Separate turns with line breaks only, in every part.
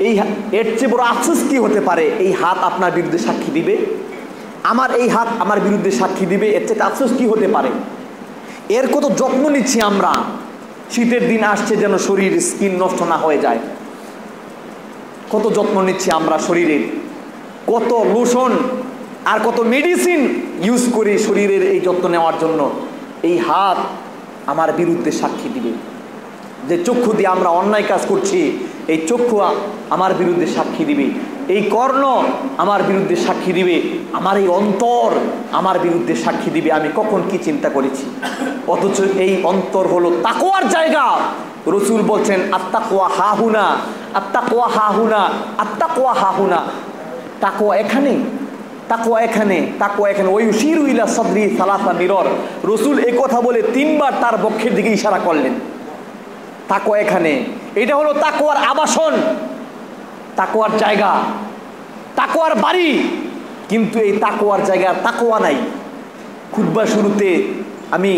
এর চেয়ে বড় আফসোস কি হতে পারে? এই হাত আপনার বিরুদ্ধে সাক্ষী দিবে, আমার এই হাত আমার বিরুদ্ধে সাক্ষী দিবে, এর চেয়ে আফসোস কি হতে পারে? এর কত যত্ন নিচ্ছি আমরা। শীতের দিন আসছে যেন শরীর স্কিন নষ্ট না হয়ে যায়, কত যত্ন নিচ্ছি আমরা শরীরের, কত লোশন আর কত মেডিসিন ইউজ করি শরীরের এই যত্ন নেওয়ার জন্য। এই হাত আমার বিরুদ্ধে সাক্ষী দিবে। যে চক্ষু দিয়ে আমরা অন্যায় কাজ করছি, এই চক্ষু আমার বিরুদ্ধে সাক্ষী দিবে। এই কর্ণ আমার বিরুদ্ধে সাক্ষী দিবে। আমার এই অন্তর আমার বিরুদ্ধে সাক্ষী দিবে আমি কখন কি চিন্তা করেছি। অথচ এই অন্তর হলো তাকওয়ার জায়গা। রসুল বলছেন আত্তাকওয়া হাহুনা, আত্তাকওয়া হাহুনা, আত্তাকওয়া হাহুনা। তাকওয়া এখানে, তাকওয়া এখানে, তাকওয়া এখানে। ওই শিরু ইলা সদরি সালাসা মিরর। রসুল এই কথা বলে 3 বার তার বক্ষের দিকে ইশারা করলেন। তাকওয়া এখানে, এটা হলো তাকওয়ার আবাসন, তাকওয়ার জায়গা, তাকওয়ার বাড়ি। কিন্তু এই তাকওয়ার জায়গার তাকওয়া নাই। খুতবার শুরুতে আমি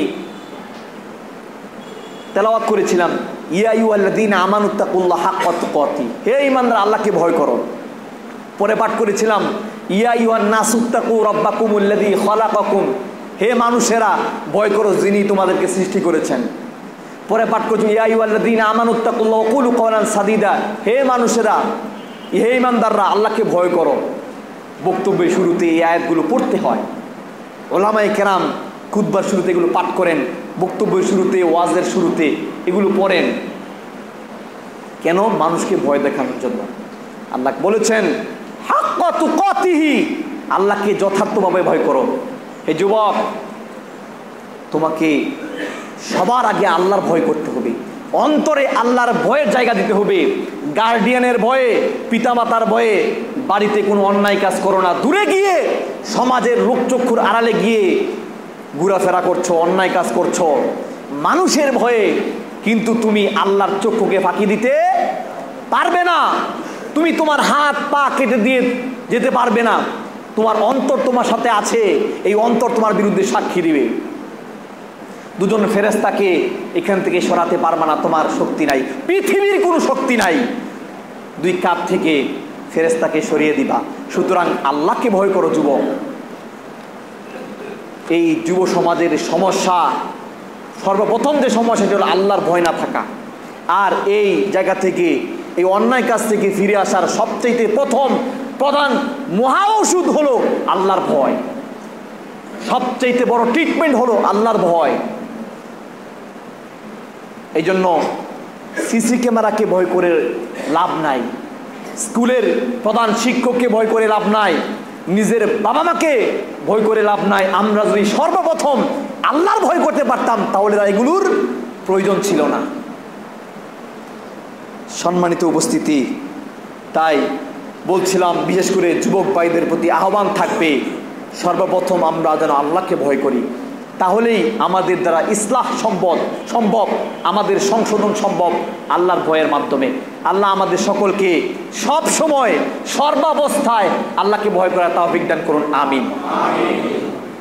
তেলাওয়াত করেছিলাম ইয়া আইয়ুহাল্লাযীনা আমানুত্তাকুল্লাহ হাক্কা তুকাতিহি, হে ঈমানদার আল্লাহকে ভয় করো। পরে পাঠ করেছিলাম ইয়া আইয়ুহান নাসুত্তাকু রাব্বাকুমুল্লাযী খালাকাকুম, হে মানুষেরা ভয় করো যিনি তোমাদেরকে সৃষ্টি করেছেন। পরে পাঠ করছি ইয়া আইয়ুহাল্লাযীনা আমানুত্তাকুল্লাহ ওয়া কুলু কাওলান সাদীদা, হে মানুষেরা, হে ঈমানদাররা আল্লাহকে ভয় করো। বক্তব্যের শুরুতে এই আয়াতগুলো পড়তে হয়। ওলামায়ে কেরাম খুতবার শুরুতে এগুলো পাঠ করেন, বক্তব্যের শুরুতে, ওয়াজের শুরুতে এগুলো পড়েন। কেন? মানুষকে ভয় দেখানোর জন্য। আল্লাহ বলেছেন হাক্কা তুকাতিহি, আল্লাহকে যথার্থভাবে ভয় করো। হে যুবক, তোমাকে সবার আগে আল্লাহর ভয় করতে হবে। অন্তরে আল্লাহর ভয়ের জায়গা দিতে হবে। গার্ডিয়ানের ভয়ে, পিতামাতার ভয়ে বাড়িতে কোনো অন্যায় কাজ করো না। দূরে গিয়ে সমাজের লোকচক্ষুর আড়ালে গিয়ে ঘোরাফেরা করছো, অন্যায় কাজ করছো মানুষের ভয়ে, কিন্তু তুমি আল্লাহর চক্ষুকে ফাঁকি দিতে পারবে না। তুমি তোমার হাত পা কেটে দিয়ে যেতে পারবে না। তোমার অন্তর তোমার সাথে আছে, এই অন্তর তোমার বিরুদ্ধে সাক্ষী দিবে। দুজন ফেরেশতাকে এখান থেকে সরাতে পারবে না, তোমার শক্তি নাই, পৃথিবীর কোনো শক্তি নাই। 2 কাঁধ থেকে ফেরেশতাকে সরিয়ে দিবা। সুতরাং আল্লাহকে ভয় করো যুবক। এই যুব সমাজের সমস্যা, সর্বপ্রথম যে সমস্যা সেটা হলো আল্লাহর ভয় না থাকা। আর এই জায়গা থেকে, এই অন্যায় কাজ থেকে ফিরে আসার সবচেয়ে প্রধান মহা ওষুধ হলো আল্লাহর ভয়। সবচেয়ে বড় ট্রিটমেন্ট হলো আল্লাহর ভয়। এই জন্য সিসি ক্যামেরাকে ভয় করে লাভ নাই, স্কুলের প্রধান শিক্ষককে ভয় করে লাভ নাই, নিজের বাবা মাকে ভয় করে লাভ নাই। আমরা যদি সর্বপ্রথম আল্লাহর ভয় করতে পারতাম তাহলে এগুলোর প্রয়োজন ছিল না। সম্মানিত উপস্থিতি, তাই বলছিলাম বিশেষ করে যুবক ভাইদের প্রতি আহ্বান থাকবে, সর্বপ্রথম আমরা যেন আল্লাহকে ভয় করি। তাহলেই আমাদের দ্বারা ইসলাহ সম্ভব, আমাদের সংশোধন সম্ভব আল্লাহর ভয়ের মাধ্যমে। আল্লাহ আমাদের সকলকে সব সময় সর্বাবস্থায় আল্লাহকে ভয় করার তৌফিক দান করুন। আমিন।